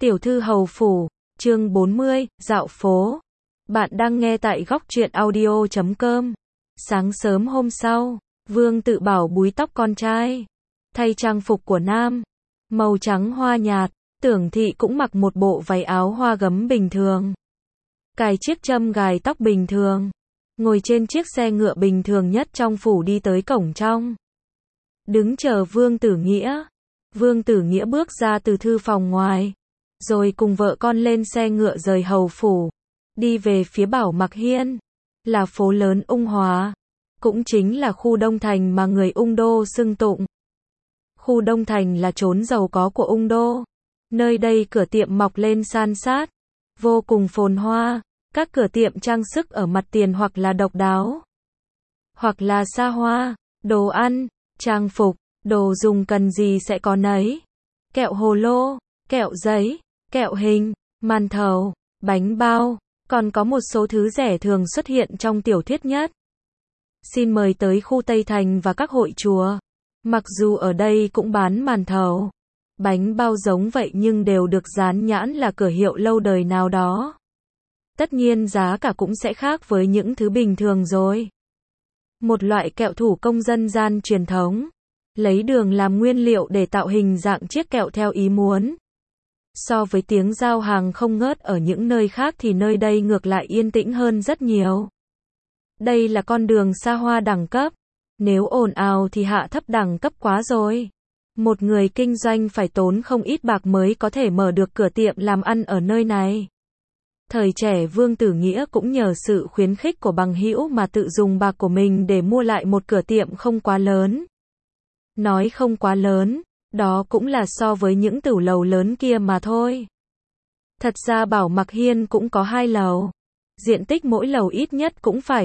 Tiểu thư hầu phủ, chương 40, dạo phố. Bạn đang nghe tại góc truyện audio.com. Sáng sớm hôm sau, Vương Tự Bảo búi tóc con trai, thay trang phục của nam, màu trắng hoa nhạt. Tưởng Thị cũng mặc một bộ váy áo hoa gấm bình thường, cài chiếc châm gài tóc bình thường, ngồi trên chiếc xe ngựa bình thường nhất trong phủ đi tới cổng trong, đứng chờ Vương Tử Nghĩa. Vương Tử Nghĩa bước ra từ thư phòng ngoài, rồi cùng vợ con lên xe ngựa rời hầu phủ, đi về phía Bảo Mặc Hiên, là phố lớn Ung Hóa, cũng chính là khu Đông Thành mà người Ung Đô xưng tụng. Khu Đông Thành là chốn giàu có của Ung Đô, nơi đây cửa tiệm mọc lên san sát, vô cùng phồn hoa, các cửa tiệm trang sức ở mặt tiền hoặc là độc đáo, hoặc là xa hoa, đồ ăn, trang phục, đồ dùng cần gì sẽ có nấy. Kẹo hồ lô, kẹo giấy, kẹo hình, màn thầu, bánh bao, còn có một số thứ rẻ thường xuất hiện trong tiểu thuyết nhất. Xin mời tới khu Tây Thành và các hội chùa. Mặc dù ở đây cũng bán màn thầu, bánh bao giống vậy nhưng đều được dán nhãn là cửa hiệu lâu đời nào đó. Tất nhiên giá cả cũng sẽ khác với những thứ bình thường rồi. Một loại kẹo thủ công dân gian truyền thống, lấy đường làm nguyên liệu để tạo hình dạng chiếc kẹo theo ý muốn. So với tiếng giao hàng không ngớt ở những nơi khác thì nơi đây ngược lại yên tĩnh hơn rất nhiều. Đây là con đường xa hoa đẳng cấp, nếu ồn ào thì hạ thấp đẳng cấp quá rồi. Một người kinh doanh phải tốn không ít bạc mới có thể mở được cửa tiệm làm ăn ở nơi này. Thời trẻ Vương Tử Nghĩa cũng nhờ sự khuyến khích của bằng hữu mà tự dùng bạc của mình để mua lại một cửa tiệm không quá lớn. Nói không quá lớn, đó cũng là so với những tửu lầu lớn kia mà thôi. Thật ra Bảo Mặc Hiên cũng có 2 lầu. Diện tích mỗi lầu ít nhất cũng phải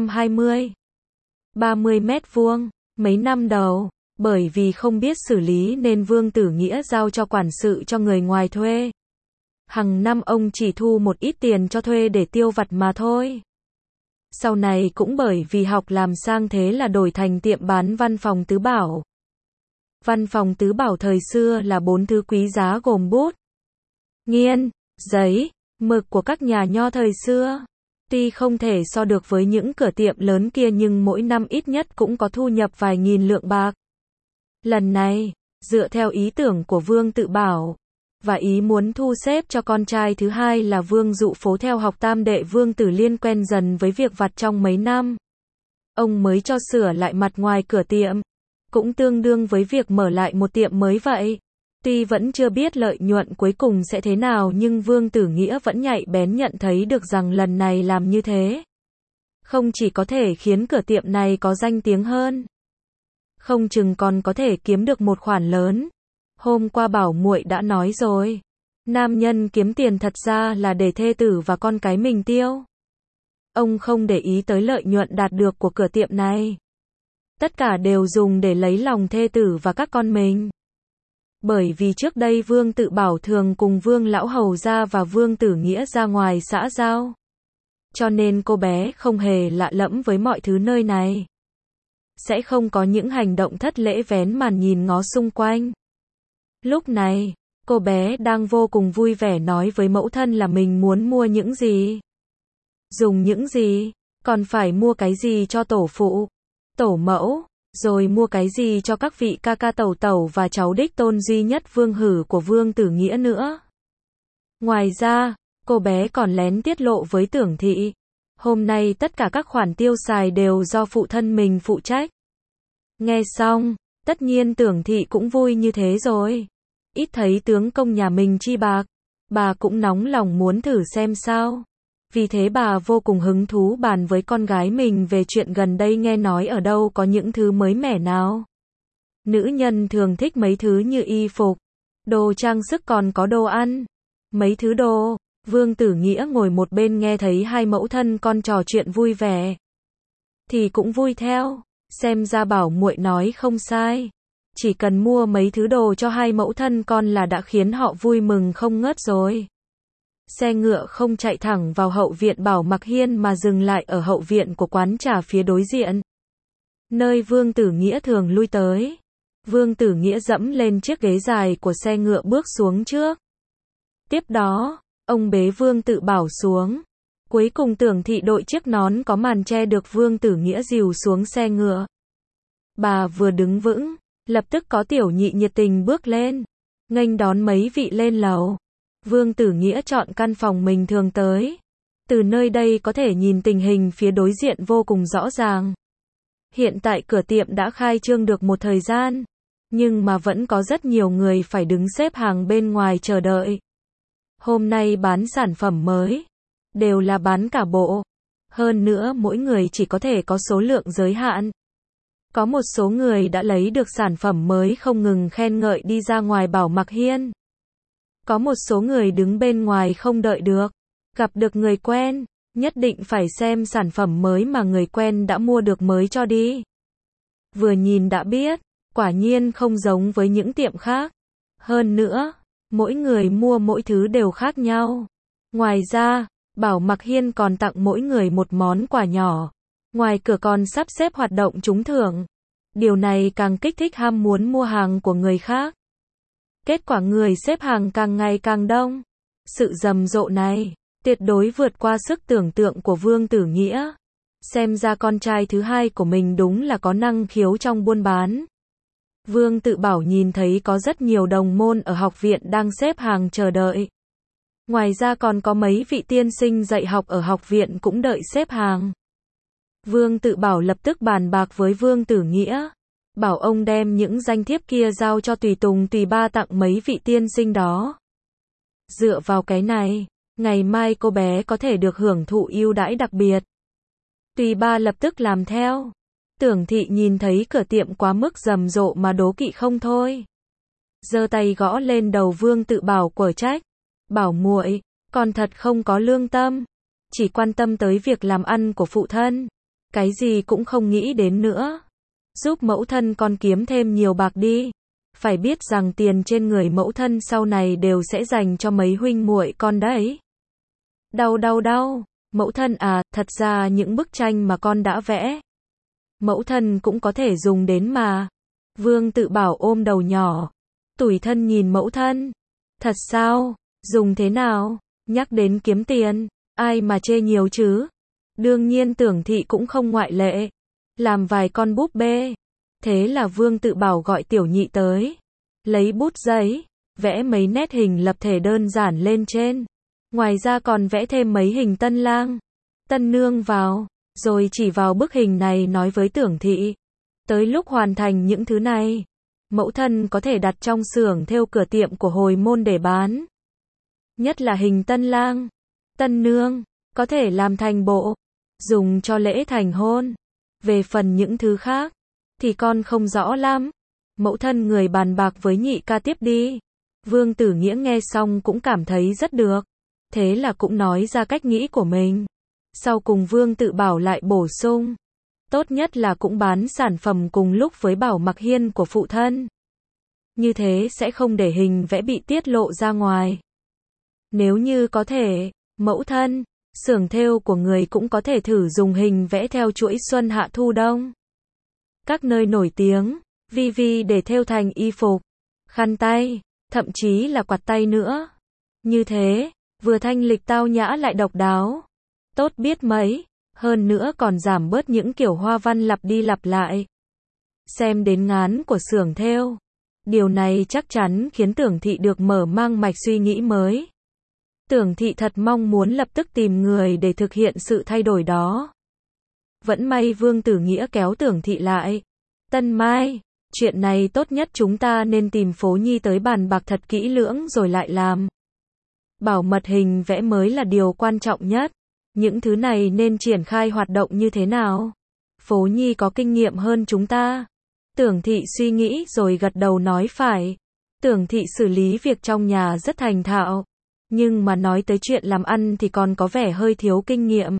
120-30 mét vuông. Mấy năm đầu, bởi vì không biết xử lý nên Vương Tử Nghĩa giao cho quản sự cho người ngoài thuê. Hằng năm ông chỉ thu một ít tiền cho thuê để tiêu vặt mà thôi. Sau này cũng bởi vì học làm sang thế là đổi thành tiệm bán văn phòng tứ bảo. Văn phòng tứ bảo thời xưa là 4 thứ quý giá gồm bút, nghiên, giấy, mực của các nhà nho thời xưa. Tuy không thể so được với những cửa tiệm lớn kia nhưng mỗi năm ít nhất cũng có thu nhập vài nghìn lượng bạc. Lần này, dựa theo ý tưởng của Vương Tự Bảo, và ý muốn thu xếp cho con trai thứ hai là Vương Dụ Phố theo học tam đệ Vương Tử Liên quen dần với việc vặt trong mấy năm, ông mới cho sửa lại mặt ngoài cửa tiệm, cũng tương đương với việc mở lại một tiệm mới vậy. Tuy vẫn chưa biết lợi nhuận cuối cùng sẽ thế nào nhưng Vương Tử Nghĩa vẫn nhạy bén nhận thấy được rằng lần này làm như thế, không chỉ có thể khiến cửa tiệm này có danh tiếng hơn, không chừng còn có thể kiếm được một khoản lớn. Hôm qua Bảo muội đã nói rồi, nam nhân kiếm tiền thật ra là để thê tử và con cái mình tiêu. Ông không để ý tới lợi nhuận đạt được của cửa tiệm này. Tất cả đều dùng để lấy lòng thê tử và các con mình. Bởi vì trước đây Vương Tự Bảo thường cùng Vương Lão Hầu ra và Vương Tử Nghĩa ra ngoài xã giao, cho nên cô bé không hề lạ lẫm với mọi thứ nơi này. Sẽ không có những hành động thất lễ vén màn nhìn ngó xung quanh. Lúc này, cô bé đang vô cùng vui vẻ nói với mẫu thân là mình muốn mua những gì, dùng những gì, còn phải mua cái gì cho tổ phụ, tổ mẫu, rồi mua cái gì cho các vị ca ca tẩu tẩu và cháu đích tôn duy nhất Vương Hử của Vương Tử Nghĩa nữa. Ngoài ra, cô bé còn lén tiết lộ với Tưởng Thị, hôm nay tất cả các khoản tiêu xài đều do phụ thân mình phụ trách. Nghe xong, tất nhiên Tưởng Thị cũng vui như thế rồi. Ít thấy tướng công nhà mình chi bạc, bà cũng nóng lòng muốn thử xem sao. Vì thế bà vô cùng hứng thú bàn với con gái mình về chuyện gần đây nghe nói ở đâu có những thứ mới mẻ nào. Nữ nhân thường thích mấy thứ như y phục, đồ trang sức còn có đồ ăn. Mấy thứ đồ, Vương Tử Nghĩa ngồi một bên nghe thấy hai mẫu thân con trò chuyện vui vẻ, thì cũng vui theo, xem ra Bảo muội nói không sai. Chỉ cần mua mấy thứ đồ cho hai mẫu thân con là đã khiến họ vui mừng không ngớt rồi. Xe ngựa không chạy thẳng vào hậu viện Bảo Mặc Hiên mà dừng lại ở hậu viện của quán trà phía đối diện, nơi Vương Tử Nghĩa thường lui tới. Vương Tử Nghĩa dẫm lên chiếc ghế dài của xe ngựa bước xuống trước. Tiếp đó, ông bế Vương Tự Bảo xuống. Cuối cùng Tưởng Thị đội chiếc nón có màn che được Vương Tử Nghĩa dìu xuống xe ngựa. Bà vừa đứng vững, lập tức có Tiểu Nhị nhiệt tình bước lên, nghênh đón mấy vị lên lầu. Vương Tử Nghĩa chọn căn phòng mình thường tới. Từ nơi đây có thể nhìn tình hình phía đối diện vô cùng rõ ràng. Hiện tại cửa tiệm đã khai trương được một thời gian, nhưng mà vẫn có rất nhiều người phải đứng xếp hàng bên ngoài chờ đợi. Hôm nay bán sản phẩm mới, đều là bán cả bộ. Hơn nữa mỗi người chỉ có thể có số lượng giới hạn. Có một số người đã lấy được sản phẩm mới không ngừng khen ngợi đi ra ngoài bảo Mặc Hiên. Có một số người đứng bên ngoài không đợi được, gặp được người quen, nhất định phải xem sản phẩm mới mà người quen đã mua được mới cho đi. Vừa nhìn đã biết, quả nhiên không giống với những tiệm khác. Hơn nữa, mỗi người mua mỗi thứ đều khác nhau. Ngoài ra, bảo Mặc Hiên còn tặng mỗi người một món quà nhỏ. Ngoài cửa còn sắp xếp hoạt động trúng thưởng. Điều này càng kích thích ham muốn mua hàng của người khác. Kết quả người xếp hàng càng ngày càng đông. Sự rầm rộ này, tuyệt đối vượt qua sức tưởng tượng của Vương Tử Nghĩa. Xem ra con trai thứ hai của mình đúng là có năng khiếu trong buôn bán. Vương Tự Bảo nhìn thấy có rất nhiều đồng môn ở học viện đang xếp hàng chờ đợi. Ngoài ra còn có mấy vị tiên sinh dạy học ở học viện cũng đợi xếp hàng. Vương Tự Bảo lập tức bàn bạc với Vương Tử Nghĩa, bảo ông đem những danh thiếp kia giao cho tùy tùng tùy ba tặng mấy vị tiên sinh đó. Dựa vào cái này, ngày mai cô bé có thể được hưởng thụ ưu đãi đặc biệt. Tùy ba lập tức làm theo. Tưởng Thị nhìn thấy cửa tiệm quá mức rầm rộ mà đố kỵ không thôi. Giơ tay gõ lên đầu Vương Tự Bảo quở trách. Bảo muội, con thật không có lương tâm. Chỉ quan tâm tới việc làm ăn của phụ thân. Cái gì cũng không nghĩ đến nữa. Giúp mẫu thân con kiếm thêm nhiều bạc đi. Phải biết rằng tiền trên người mẫu thân sau này đều sẽ dành cho mấy huynh muội con đấy. Đau. Mẫu thân à, thật ra những bức tranh mà con đã vẽ, mẫu thân cũng có thể dùng đến mà. Vương Tự Bảo ôm đầu nhỏ, tủi thân nhìn mẫu thân. Thật sao? Dùng thế nào? Nhắc đến kiếm tiền, ai mà chê nhiều chứ? Đương nhiên Tưởng Thị cũng không ngoại lệ. Làm vài con búp bê. Thế là Vương Tự Bảo gọi Tiểu Nhị tới. Lấy bút giấy, vẽ mấy nét hình lập thể đơn giản lên trên. Ngoài ra còn vẽ thêm mấy hình tân lang, tân nương vào. Rồi chỉ vào bức hình này nói với Tưởng Thị. Tới lúc hoàn thành những thứ này, mẫu thân có thể đặt trong xưởng thêu cửa tiệm của hồi môn để bán. Nhất là hình tân lang, tân nương, có thể làm thành bộ, dùng cho lễ thành hôn. Về phần những thứ khác, thì con không rõ lắm. Mẫu thân người bàn bạc với nhị ca tiếp đi. Vương Tử Nghĩa nghe xong cũng cảm thấy rất được. Thế là cũng nói ra cách nghĩ của mình. Sau cùng Vương Tự Bảo lại bổ sung. Tốt nhất là cũng bán sản phẩm cùng lúc với Bảo Mặc Hiên của phụ thân. Như thế sẽ không để hình vẽ bị tiết lộ ra ngoài. Nếu như có thể, mẫu thân, xưởng thêu của người cũng có thể thử dùng hình vẽ theo chuỗi xuân hạ thu đông. Các nơi nổi tiếng, vi để thêu thành y phục, khăn tay, thậm chí là quạt tay nữa. Như thế, vừa thanh lịch tao nhã lại độc đáo. Tốt biết mấy, hơn nữa còn giảm bớt những kiểu hoa văn lặp đi lặp lại. Xem đến ngán của xưởng thêu. Điều này chắc chắn khiến Tưởng Thị được mở mang mạch suy nghĩ mới. Tưởng Thị thật mong muốn lập tức tìm người để thực hiện sự thay đổi đó. Vẫn may Vương Tử Nghĩa kéo Tưởng Thị lại. Tân Mai, chuyện này tốt nhất chúng ta nên tìm Phố Nhi tới bàn bạc thật kỹ lưỡng rồi lại làm. Bảo mật hình vẽ mới là điều quan trọng nhất. Những thứ này nên triển khai hoạt động như thế nào? Phố Nhi có kinh nghiệm hơn chúng ta. Tưởng Thị suy nghĩ rồi gật đầu nói phải. Tưởng Thị xử lý việc trong nhà rất thành thạo. Nhưng mà nói tới chuyện làm ăn thì còn có vẻ hơi thiếu kinh nghiệm.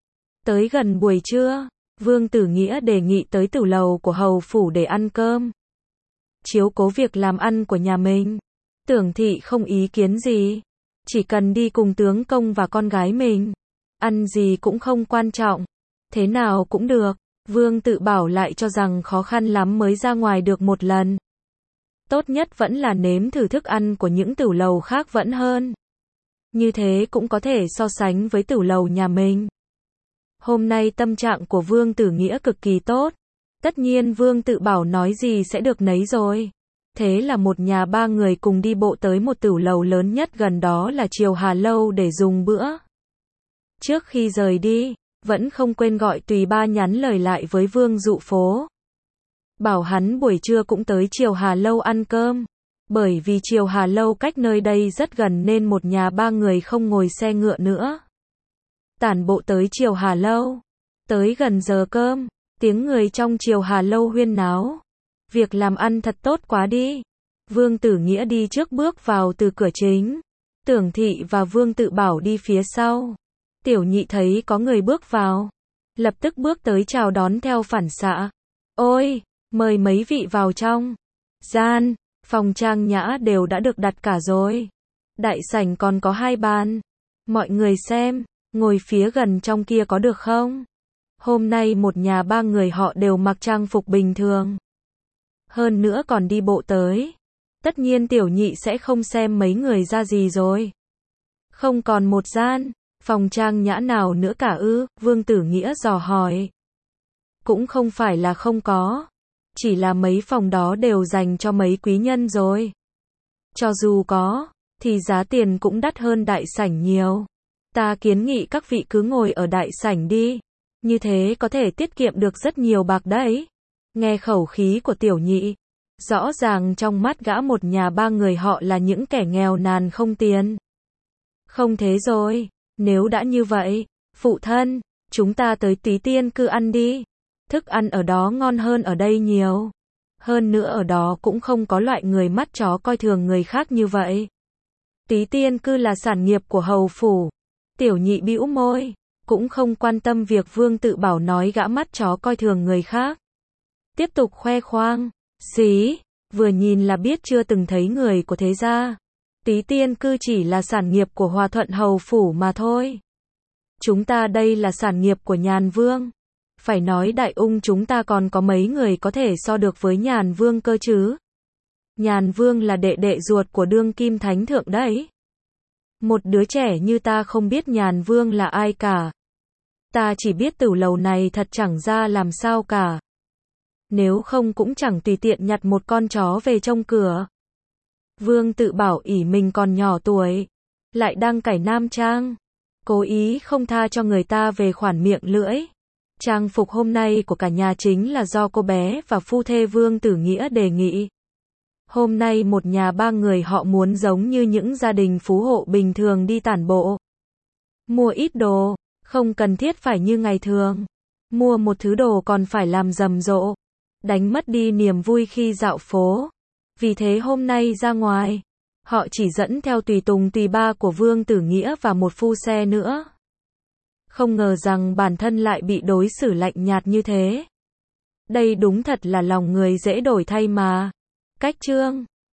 Tới gần buổi trưa, Vương Tử Nghĩa đề nghị tới tử lầu của hầu phủ để ăn cơm. Chiếu cố việc làm ăn của nhà mình. Tưởng Thị không ý kiến gì. Chỉ cần đi cùng tướng công và con gái mình. Ăn gì cũng không quan trọng. Thế nào cũng được. Vương Tự Bảo lại cho rằng khó khăn lắm mới ra ngoài được một lần. Tốt nhất vẫn là nếm thử thức ăn của những tử lầu khác vẫn hơn. Như thế cũng có thể so sánh với tử lầu nhà mình. Hôm nay tâm trạng của Vương Tử Nghĩa cực kỳ tốt. Tất nhiên Vương Tự Bảo nói gì sẽ được nấy rồi. Thế là một nhà ba người cùng đi bộ tới một tử lầu lớn nhất gần đó là Triều Hà Lâu để dùng bữa. Trước khi rời đi, vẫn không quên gọi Tùy Ba nhắn lời lại với Vương Dụ Phố. Bảo hắn buổi trưa cũng tới Triều Hà Lâu ăn cơm. Bởi vì Triều Hà Lâu cách nơi đây rất gần nên một nhà ba người không ngồi xe ngựa nữa. Tản bộ tới Triều Hà Lâu. Tới gần giờ cơm, tiếng người trong Triều Hà Lâu huyên náo. Việc làm ăn thật tốt quá đi. Vương Tử Nghĩa đi trước bước vào từ cửa chính. Tưởng Thị và Vương Tự Bảo đi phía sau. Tiểu Nhị thấy có người bước vào, lập tức bước tới chào đón theo phản xạ. Ôi, mời mấy vị vào trong. Gian, phòng trang nhã đều đã được đặt cả rồi. Đại sảnh còn có 2 bàn. Mọi người xem, ngồi phía gần trong kia có được không? Hôm nay một nhà ba người họ đều mặc trang phục bình thường. Hơn nữa còn đi bộ tới. Tất nhiên Tiểu Nhị sẽ không xem mấy người ra gì rồi. Không còn một gian, phòng trang nhã nào nữa cả ư? Vương Tử Nghĩa dò hỏi. Cũng không phải là không có. Chỉ là mấy phòng đó đều dành cho mấy quý nhân rồi. Cho dù có, thì giá tiền cũng đắt hơn đại sảnh nhiều. Ta kiến nghị các vị cứ ngồi ở đại sảnh đi. Như thế có thể tiết kiệm được rất nhiều bạc đấy. Nghe khẩu khí của Tiểu Nhị, rõ ràng trong mắt gã một nhà ba người họ là những kẻ nghèo nàn không tiền. Không thế rồi, nếu đã như vậy, phụ thân, chúng ta tới Túy Tiên Cư ăn đi. Thức ăn ở đó ngon hơn ở đây nhiều. Hơn nữa ở đó cũng không có loại người mắt chó coi thường người khác như vậy. Túy Tiên Cư là sản nghiệp của hầu phủ. Tiểu Nhị bĩu môi, cũng không quan tâm việc Vương Tự Bảo nói gã mắt chó coi thường người khác. Tiếp tục khoe khoang, xí, vừa nhìn là biết chưa từng thấy người của thế gia. Túy Tiên Cư chỉ là sản nghiệp của Hòa Thuận hầu phủ mà thôi. Chúng ta đây là sản nghiệp của Nhàn Vương. Phải nói Đại Ung chúng ta còn có mấy người có thể so được với Nhàn Vương cơ chứ. Nhàn Vương là đệ đệ ruột của đương kim thánh thượng đấy. Một đứa trẻ như ta không biết Nhàn Vương là ai cả. Ta chỉ biết tử lầu này thật chẳng ra làm sao cả. Nếu không cũng chẳng tùy tiện nhặt một con chó về trông cửa. Vương Tự Bảo ỷ mình còn nhỏ tuổi, lại đang cải nam trang, cố ý không tha cho người ta về khoản miệng lưỡi. Trang phục hôm nay của cả nhà chính là do cô bé và phu thê Vương Tử Nghĩa đề nghị. Hôm nay một nhà ba người họ muốn giống như những gia đình phú hộ bình thường đi tản bộ. Mua ít đồ, không cần thiết phải như ngày thường. Mua một thứ đồ còn phải làm rầm rộ, đánh mất đi niềm vui khi dạo phố. Vì thế hôm nay ra ngoài, họ chỉ dẫn theo tùy tùng tùy ba của Vương Tử Nghĩa và một phu xe nữa. Không ngờ rằng bản thân lại bị đối xử lạnh nhạt như thế. Đây đúng thật là lòng người dễ đổi thay mà. Cách chương